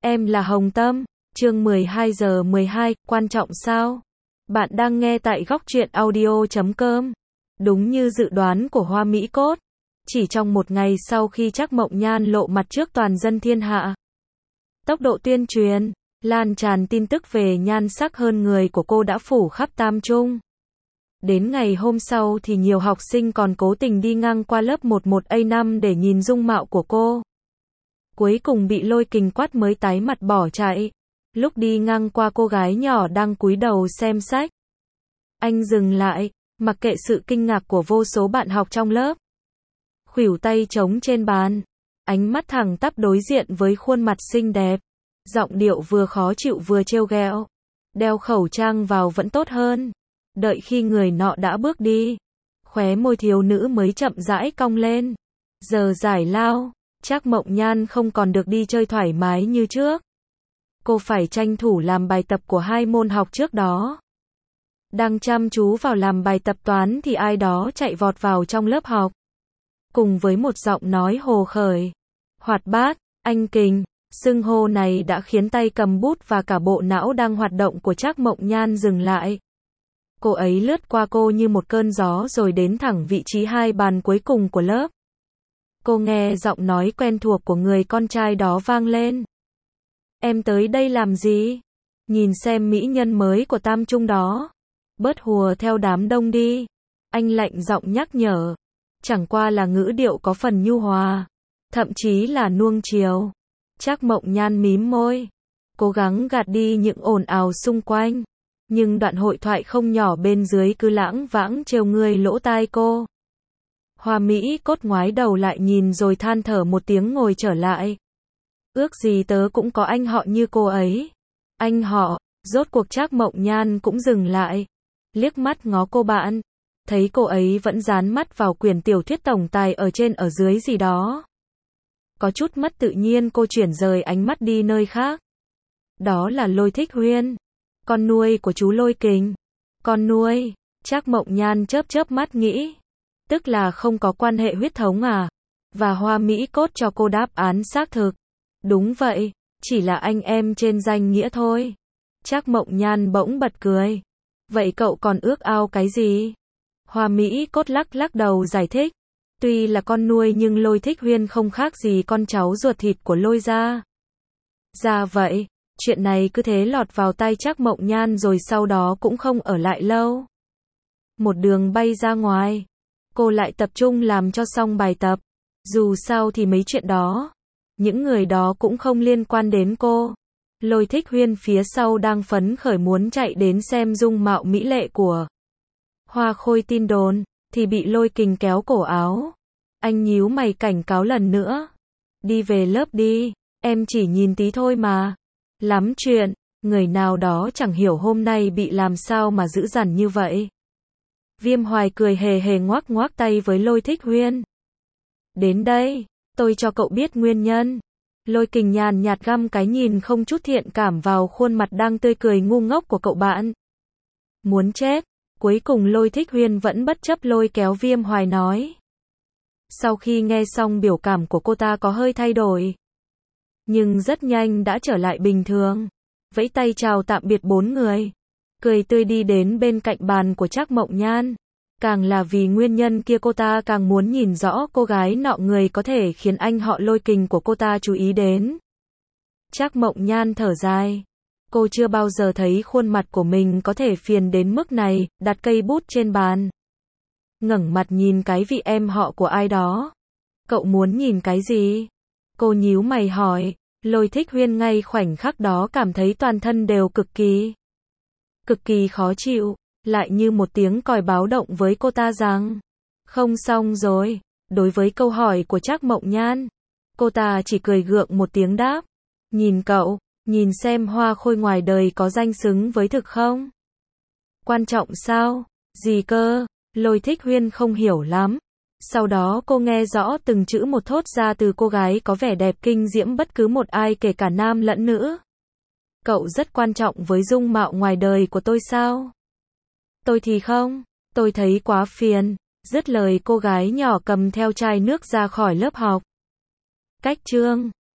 Em là Hồng Tâm, chương 12 giờ 12, quan trọng sao? Bạn đang nghe tại góc truyện audio.com. Đúng như dự đoán của Hoa Mỹ Cốt, chỉ trong một ngày sau khi Trác Mộng Nhan lộ mặt trước toàn dân thiên hạ, tốc độ tuyên truyền, lan tràn tin tức về nhan sắc hơn người của cô đã phủ khắp Tam Trung. Đến ngày hôm sau thì nhiều học sinh còn cố tình đi ngang qua lớp 11A5 để nhìn dung mạo của cô. Cuối cùng bị Lôi Kình quát mới tái mặt bỏ chạy. Lúc đi ngang qua cô gái nhỏ đang cúi đầu xem sách, anh dừng lại, mặc kệ sự kinh ngạc của vô số bạn học trong lớp. Khuỷu tay trống trên bàn, ánh mắt thẳng tắp đối diện với khuôn mặt xinh đẹp, giọng điệu vừa khó chịu vừa trêu ghẹo. Đeo khẩu trang vào vẫn tốt hơn. Đợi khi người nọ đã bước đi, khóe môi thiếu nữ mới chậm rãi cong lên. Giờ giải lao, Trác Mộng Nhan không còn được đi chơi thoải mái như trước. Cô phải tranh thủ làm bài tập của 2 môn học trước đó. Đang chăm chú vào làm bài tập toán thì ai đó chạy vọt vào trong lớp học. Cùng với một giọng nói hồ khởi, hoạt bát, anh Kình, xưng hô này đã khiến tay cầm bút và cả bộ não đang hoạt động của Trác Mộng Nhan dừng lại. Cô ấy lướt qua cô như một cơn gió rồi đến thẳng vị trí 2 bàn cuối cùng của lớp. Cô nghe giọng nói quen thuộc của người con trai đó vang lên. Em tới đây làm gì? Nhìn xem mỹ nhân mới của Tam Trung đó. Bớt hùa theo đám đông đi. Anh lạnh giọng nhắc nhở. Chẳng qua là ngữ điệu có phần nhu hòa, thậm chí là nuông chiều. Trác Mộng Nhan mím môi, cố gắng gạt đi những ồn ào xung quanh. Nhưng đoạn hội thoại không nhỏ bên dưới cứ lãng vãng trêu người lỗ tai cô. Hoa Mỹ Cốt ngoái đầu lại nhìn rồi than thở một tiếng ngồi trở lại. Ước gì tớ cũng có anh họ như cô ấy. Anh họ, rốt cuộc Trác Mộng Nhan cũng dừng lại. Liếc mắt ngó cô bạn. Thấy cô ấy vẫn dán mắt vào quyển tiểu thuyết tổng tài ở trên ở dưới gì đó. Có chút mất tự nhiên cô chuyển rời ánh mắt đi nơi khác. Đó là Lôi Thích Huyên, con nuôi của chú Lôi Kình. Con nuôi, Trác Mộng Nhan chớp chớp mắt nghĩ. Tức là không có quan hệ huyết thống à? Và Hoa Mỹ Cốt cho cô đáp án xác thực. Đúng vậy, chỉ là anh em trên danh nghĩa thôi. Trác Mộng Nhan bỗng bật cười. Vậy cậu còn ước ao cái gì? Hoa Mỹ Cốt lắc lắc đầu giải thích. Tuy là con nuôi nhưng Lôi Thích Huyên không khác gì con cháu ruột thịt của Lôi gia. Ra vậy, chuyện này cứ thế lọt vào tay Trác Mộng Nhan rồi sau đó cũng không ở lại lâu. Một đường bay ra ngoài, cô lại tập trung làm cho xong bài tập. Dù sao thì mấy chuyện đó, những người đó cũng không liên quan đến cô. Lôi Thích Huyên phía sau đang phấn khởi muốn chạy đến xem dung mạo mỹ lệ của Hoa Khôi tin đồn, thì bị Lôi Kình kéo cổ áo. Anh nhíu mày cảnh cáo lần nữa. Đi về lớp đi, em chỉ nhìn tí thôi mà. Lắm chuyện, người nào đó chẳng hiểu hôm nay bị làm sao mà dữ dằn như vậy. Viêm Hoài cười hề hề ngoắc ngoắc tay với Lôi Thích Huyên. Đến đây, tôi cho cậu biết nguyên nhân. Lôi Kình nhàn nhạt găm cái nhìn không chút thiện cảm vào khuôn mặt đang tươi cười ngu ngốc của cậu bạn. Muốn chết. Cuối cùng Lôi Thích Huyên vẫn bất chấp lôi kéo Viêm Hoài nói. Sau khi nghe xong biểu cảm của cô ta có hơi thay đổi, nhưng rất nhanh đã trở lại bình thường. Vẫy tay chào tạm biệt 4 người, cười tươi đi đến bên cạnh bàn của Trác Mộng Nhan. Càng là vì nguyên nhân kia cô ta càng muốn nhìn rõ cô gái nọ người có thể khiến anh họ Lôi Kình của cô ta chú ý đến. Trác Mộng Nhan thở dài. Cô chưa bao giờ thấy khuôn mặt của mình có thể phiền đến mức này, đặt cây bút trên bàn. Ngẩng mặt nhìn cái vị em họ của ai đó. Cậu muốn nhìn cái gì? Cô nhíu mày hỏi. Lôi Thích Huyên ngay khoảnh khắc đó cảm thấy toàn thân đều cực kỳ khó chịu, lại như một tiếng còi báo động với cô ta rằng không xong rồi. Đối với câu hỏi của Trác Mộng Nhan, cô ta chỉ cười gượng một tiếng đáp. Nhìn cậu, nhìn xem Hoa Khôi ngoài đời có danh xứng với thực không? Quan trọng sao? Gì cơ? Lôi Thích Huyên không hiểu lắm. Sau đó cô nghe rõ từng chữ một thốt ra từ cô gái có vẻ đẹp kinh diễm bất cứ một ai kể cả nam lẫn nữ. Cậu rất quan trọng với dung mạo ngoài đời của tôi sao? Tôi thì không, tôi thấy quá phiền. Dứt lời cô gái nhỏ cầm theo chai nước ra khỏi lớp học. Cách chương